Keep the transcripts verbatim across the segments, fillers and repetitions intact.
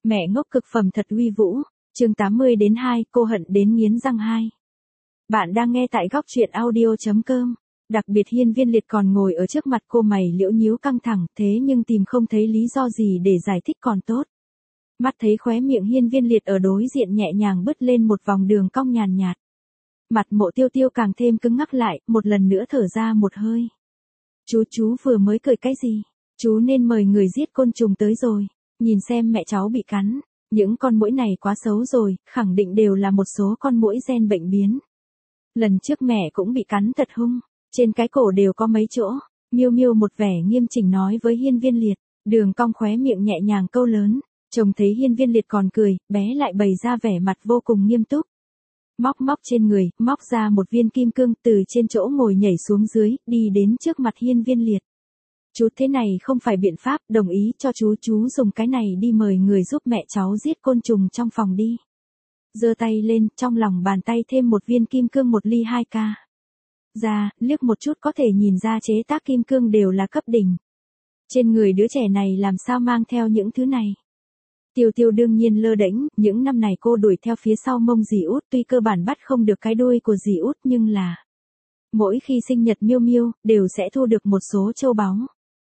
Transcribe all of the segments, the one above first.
Mẹ ngốc cực phẩm thật uy vũ, chương tám mươi đến hai, cô hận đến nghiến răng hai. Bạn đang nghe tại góc truyện audio chấm com. Đặc biệt Hiên Viên Liệt còn ngồi ở trước mặt cô, mày liễu nhíu căng thẳng, thế nhưng tìm không thấy lý do gì để giải thích còn tốt. Mắt thấy khóe miệng Hiên Viên Liệt ở đối diện nhẹ nhàng bứt lên một vòng đường cong nhàn nhạt. Mặt Mộ Tiêu Tiêu càng thêm cứng ngắc lại, một lần nữa thở ra một hơi. Chú chú vừa mới cười cái gì? Chú nên mời người giết côn trùng tới rồi. Nhìn xem mẹ cháu bị cắn, những con muỗi này quá xấu rồi, khẳng định đều là một số con muỗi gen bệnh biến. Lần trước mẹ cũng bị cắn thật hung, trên cái cổ đều có mấy chỗ. Miêu Miêu một vẻ nghiêm chỉnh nói với Hiên Viên Liệt, đường cong khóe miệng nhẹ nhàng câu lớn. Trông thấy Hiên Viên Liệt còn cười, bé lại bày ra vẻ mặt vô cùng nghiêm túc. Móc móc trên người, móc ra một viên kim cương, từ trên chỗ ngồi nhảy xuống dưới, đi đến trước mặt Hiên Viên Liệt. Chú, thế này không phải biện pháp, đồng ý cho chú chú dùng cái này đi mời người giúp mẹ cháu giết côn trùng trong phòng đi. Giơ tay lên, trong lòng bàn tay thêm một viên kim cương một ly hai k. Ra, liếc một chút có thể nhìn ra chế tác kim cương đều là cấp đỉnh. Trên người đứa trẻ này làm sao mang theo những thứ này? Tiêu Tiêu đương nhiên lơ đễnh, những năm này cô đuổi theo phía sau mông dì út, tuy cơ bản bắt không được cái đuôi của dì út nhưng là mỗi khi sinh nhật Miêu Miêu đều sẽ thu được một số châu báu.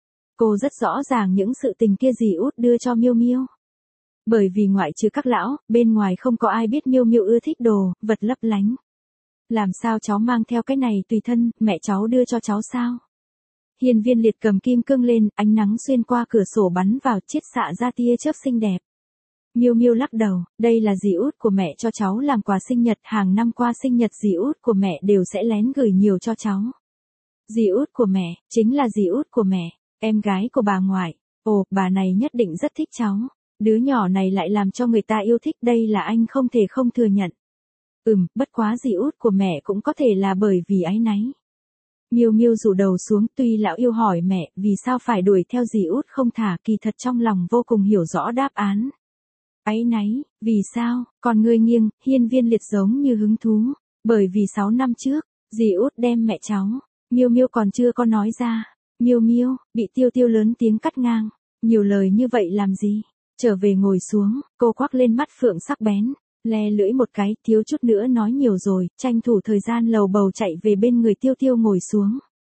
Cô rất rõ ràng những sự tình kia dì út đưa cho Miêu Miêu. Bởi vì ngoại trừ các lão, bên ngoài không có ai biết Miêu Miêu ưa thích đồ vật lấp lánh. Làm sao cháu mang theo cái này tùy thân, mẹ cháu đưa cho cháu sao? Hiên Viên Liệt cầm kim cương lên, ánh nắng xuyên qua cửa sổ bắn vào, chiết xạ ra tia chớp xinh đẹp. Miêu Miêu lắc đầu, đây là dì út của mẹ cho cháu làm quà sinh nhật, hàng năm qua sinh nhật dì út của mẹ đều sẽ lén gửi nhiều cho cháu. Dì út của mẹ, chính là dì út của mẹ, em gái của bà ngoại. Ồ, bà này nhất định rất thích cháu. Đứa nhỏ này lại làm cho người ta yêu thích, đây là anh không thể không thừa nhận. Ừm, bất quá dì út của mẹ cũng có thể là bởi vì áy náy. Miêu Miêu rủ đầu xuống, tuy lão yêu hỏi mẹ vì sao phải đuổi theo dì út không thả, kỳ thật trong lòng vô cùng hiểu rõ đáp án. Áy náy, vì sao? Còn ngươi nghiêng, Hiên Viên Liệt giống như hứng thú, bởi vì sáu năm trước, dì út đem mẹ cháu. Miêu Miêu còn chưa có nói ra. Miêu Miêu, bị Tiêu Tiêu lớn tiếng cắt ngang. Nhiều lời như vậy làm gì? Trở về ngồi xuống, cô quắc lên mắt phượng sắc bén, le lưỡi một cái, thiếu chút nữa nói nhiều rồi, tranh thủ thời gian lầu bầu chạy về bên người Tiêu Tiêu ngồi xuống.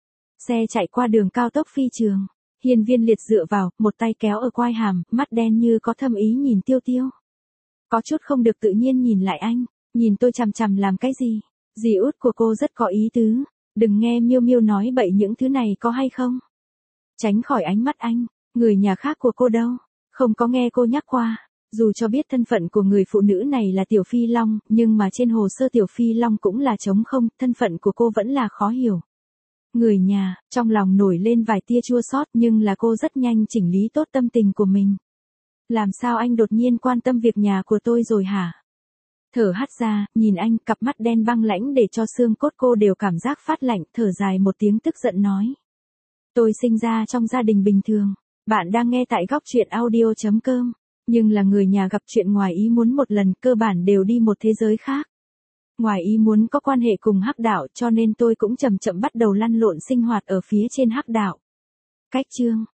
Xe chạy qua đường cao tốc phi trường. Hiên Viên Liệt dựa vào, một tay kéo ở quai hàm, mắt đen như có thâm ý nhìn Tiêu Tiêu. Có chút không được tự nhiên nhìn lại anh, nhìn tôi chằm chằm làm cái gì? Dì út của cô rất có ý tứ, đừng nghe Miêu Miêu nói bậy những thứ này có hay không? Tránh khỏi ánh mắt anh, người nhà khác của cô đâu, không có nghe cô nhắc qua. Dù cho biết thân phận của người phụ nữ này là Tiểu Phi Long, nhưng mà trên hồ sơ Tiểu Phi Long cũng là trống không, thân phận của cô vẫn là khó hiểu. Người nhà, trong lòng nổi lên vài tia chua xót, nhưng là cô rất nhanh chỉnh lý tốt tâm tình của mình. Làm sao anh đột nhiên quan tâm việc nhà của tôi rồi hả? Thở hắt ra, nhìn anh, cặp mắt đen băng lãnh để cho xương cốt cô đều cảm giác phát lạnh, thở dài một tiếng tức giận nói. Tôi sinh ra trong gia đình bình thường. Bạn đang nghe tại góc truyện audio chấm com. Nhưng là người nhà gặp chuyện ngoài ý muốn một lần, cơ bản đều đi một thế giới khác. Ngoài ý muốn có quan hệ cùng hắc đạo, cho nên tôi cũng chậm chậm bắt đầu lăn lộn sinh hoạt ở phía trên hắc đạo. Cách chương,